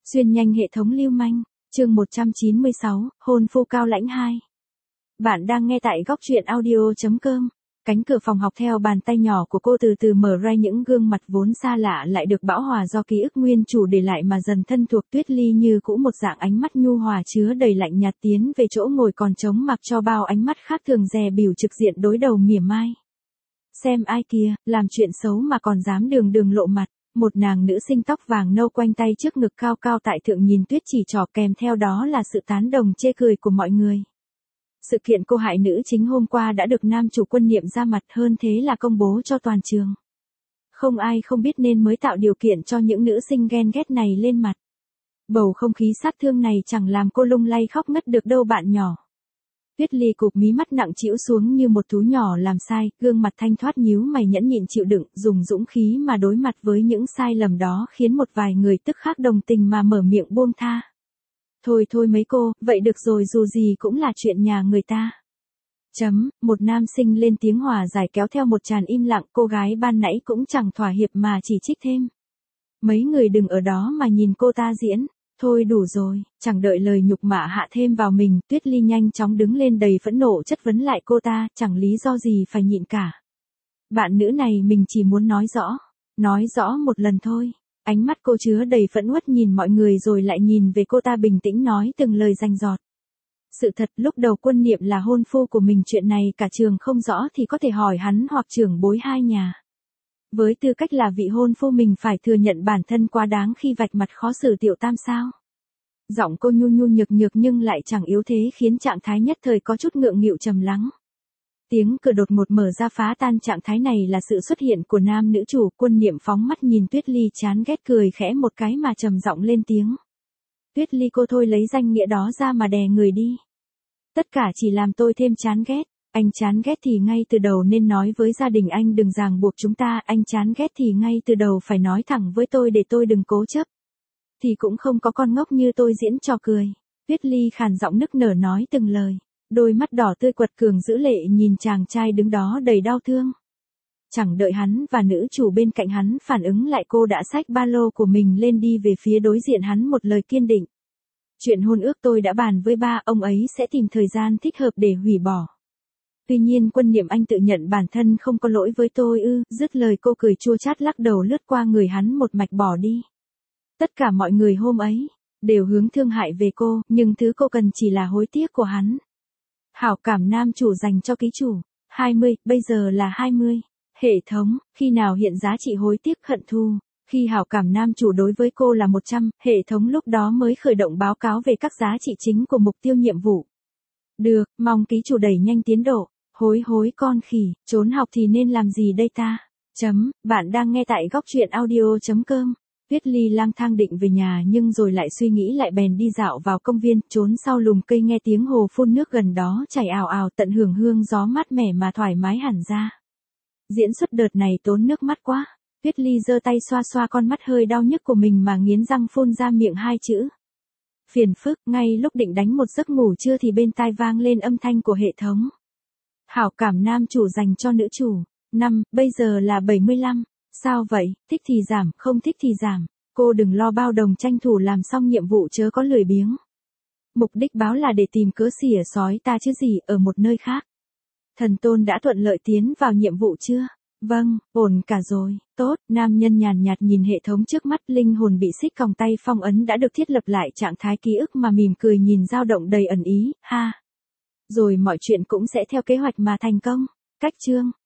Xuyên nhanh hệ thống lưu manh, chương 196, hôn phu cao lãnh 2. Bạn đang nghe tại góc truyện audio.com. Cánh cửa phòng học theo bàn tay nhỏ của cô từ từ mở ra, những gương mặt vốn xa lạ lại được bão hòa do ký ức nguyên chủ để lại mà dần thân thuộc. Tuyết Ly như cũ một dạng ánh mắt nhu hòa chứa đầy lạnh nhạt tiến về chỗ ngồi còn trống mặc cho bao ánh mắt khác thường dè bỉu trực diện đối đầu mỉa mai. Xem ai kìa, làm chuyện xấu mà còn dám đường đường lộ mặt. Một nàng nữ sinh tóc vàng nâu quanh tay trước ngực cao cao tại thượng nhìn Tuyết chỉ trỏ, kèm theo đó là sự tán đồng chê cười của mọi người. Sự kiện cô hại nữ chính hôm qua đã được nam chủ Quân Niệm ra mặt, hơn thế là công bố cho toàn trường. Không ai không biết nên mới tạo điều kiện cho những nữ sinh ghen ghét này lên mặt. Bầu không khí sát thương này chẳng làm cô lung lay khóc ngất được đâu bạn nhỏ. Tuyết Ly cụp mí mắt nặng trĩu xuống như một thú nhỏ làm sai, gương mặt thanh thoát nhíu mày nhẫn nhịn chịu đựng, dùng dũng khí mà đối mặt với những sai lầm đó khiến một vài người tức khắc đồng tình mà mở miệng buông tha. Thôi thôi mấy cô, vậy được rồi, dù gì cũng là chuyện nhà người ta. Một nam sinh lên tiếng hòa giải kéo theo một tràng im lặng, cô gái ban nãy cũng chẳng thỏa hiệp mà chỉ trích thêm. Mấy người đừng ở đó mà nhìn cô ta diễn. Thôi đủ rồi, chẳng đợi lời nhục mạ hạ thêm vào mình, Tuyết Ly nhanh chóng đứng lên đầy phẫn nộ chất vấn lại cô ta, chẳng lý do gì phải nhịn cả. Bạn nữ này mình chỉ muốn nói rõ một lần thôi. Ánh mắt cô chứa đầy phẫn uất nhìn mọi người rồi lại nhìn về cô ta bình tĩnh nói từng lời rành rọt. Sự thật lúc đầu Quân Niệm là hôn phu của mình, chuyện này cả trường không rõ thì có thể hỏi hắn hoặc trưởng bối hai nhà. Với tư cách là vị hôn phu mình phải thừa nhận bản thân quá đáng khi vạch mặt khó xử tiểu tam sao. Giọng cô nhu nhu nhược nhược nhưng lại chẳng yếu thế khiến trạng thái nhất thời có chút ngượng nghịu trầm lắng. Tiếng cửa đột ngột mở ra phá tan trạng thái này là sự xuất hiện của nam nữ chủ. Quân Niệm phóng mắt nhìn Tuyết Ly chán ghét cười khẽ một cái mà trầm giọng lên tiếng. Tuyết Ly cô thôi lấy danh nghĩa đó ra mà đè người đi. Tất cả chỉ làm tôi thêm chán ghét. Anh chán ghét thì ngay từ đầu nên nói với gia đình anh đừng ràng buộc chúng ta, anh chán ghét thì ngay từ đầu phải nói thẳng với tôi để tôi đừng cố chấp. Thì cũng không có con ngốc như tôi diễn trò cười. Tuyết Ly khàn giọng nức nở nói từng lời, đôi mắt đỏ tươi quật cường dữ lệ nhìn chàng trai đứng đó đầy đau thương. Chẳng đợi hắn và nữ chủ bên cạnh hắn phản ứng lại, cô đã xách ba lô của mình lên đi về phía đối diện hắn một lời kiên định. Chuyện hôn ước tôi đã bàn với ba, ông ấy sẽ tìm thời gian thích hợp để hủy bỏ. Tuy nhiên Quân Niệm anh tự nhận bản thân không có lỗi với tôi ư? Dứt lời cô cười chua chát lắc đầu lướt qua người hắn một mạch bỏ đi. Tất cả mọi người hôm ấy đều hướng thương hại về cô, nhưng thứ cô cần chỉ là hối tiếc của hắn. Hảo cảm nam chủ dành cho ký chủ 20, bây giờ là 20. Hệ thống, khi nào hiện giá trị hối tiếc hận thù? Khi hảo cảm nam chủ đối với cô là 100, hệ thống lúc đó mới khởi động báo cáo về các giá trị chính của mục tiêu nhiệm vụ. Được, mong ký chủ đẩy nhanh tiến độ. Hối con khỉ, trốn học thì nên làm gì đây ta? Bạn đang nghe tại góc truyện audio.com. Tuyết Ly lang thang định về nhà nhưng rồi lại suy nghĩ lại bèn đi dạo vào công viên, trốn sau lùm cây nghe tiếng hồ phun nước gần đó chảy ào ào, tận hưởng hương gió mát mẻ mà thoải mái hẳn ra. Diễn xuất đợt này tốn nước mắt quá. Tuyết Ly giơ tay xoa xoa con mắt hơi đau nhức của mình mà nghiến răng phun ra miệng hai chữ. Phiền phức. Ngay lúc định đánh một giấc ngủ trưa thì bên tai vang lên âm thanh của hệ thống. Hảo cảm nam chủ dành cho nữ chủ 5, bây giờ là 75. Sao vậy, thích thì giảm, không thích thì giảm. Cô đừng lo bao đồng, tranh thủ làm xong nhiệm vụ chớ có lười biếng. Mục đích báo là để tìm cớ xỉa sói ta chứ gì ở một nơi khác. Thần tôn đã thuận lợi tiến vào nhiệm vụ chưa? Vâng, ổn cả rồi. Tốt, nam nhân nhàn nhạt nhìn hệ thống trước mắt, linh hồn bị xích còng tay phong ấn đã được thiết lập lại trạng thái ký ức mà mỉm cười nhìn dao động đầy ẩn ý, ha. Rồi mọi chuyện cũng sẽ theo kế hoạch mà thành công. Cách chương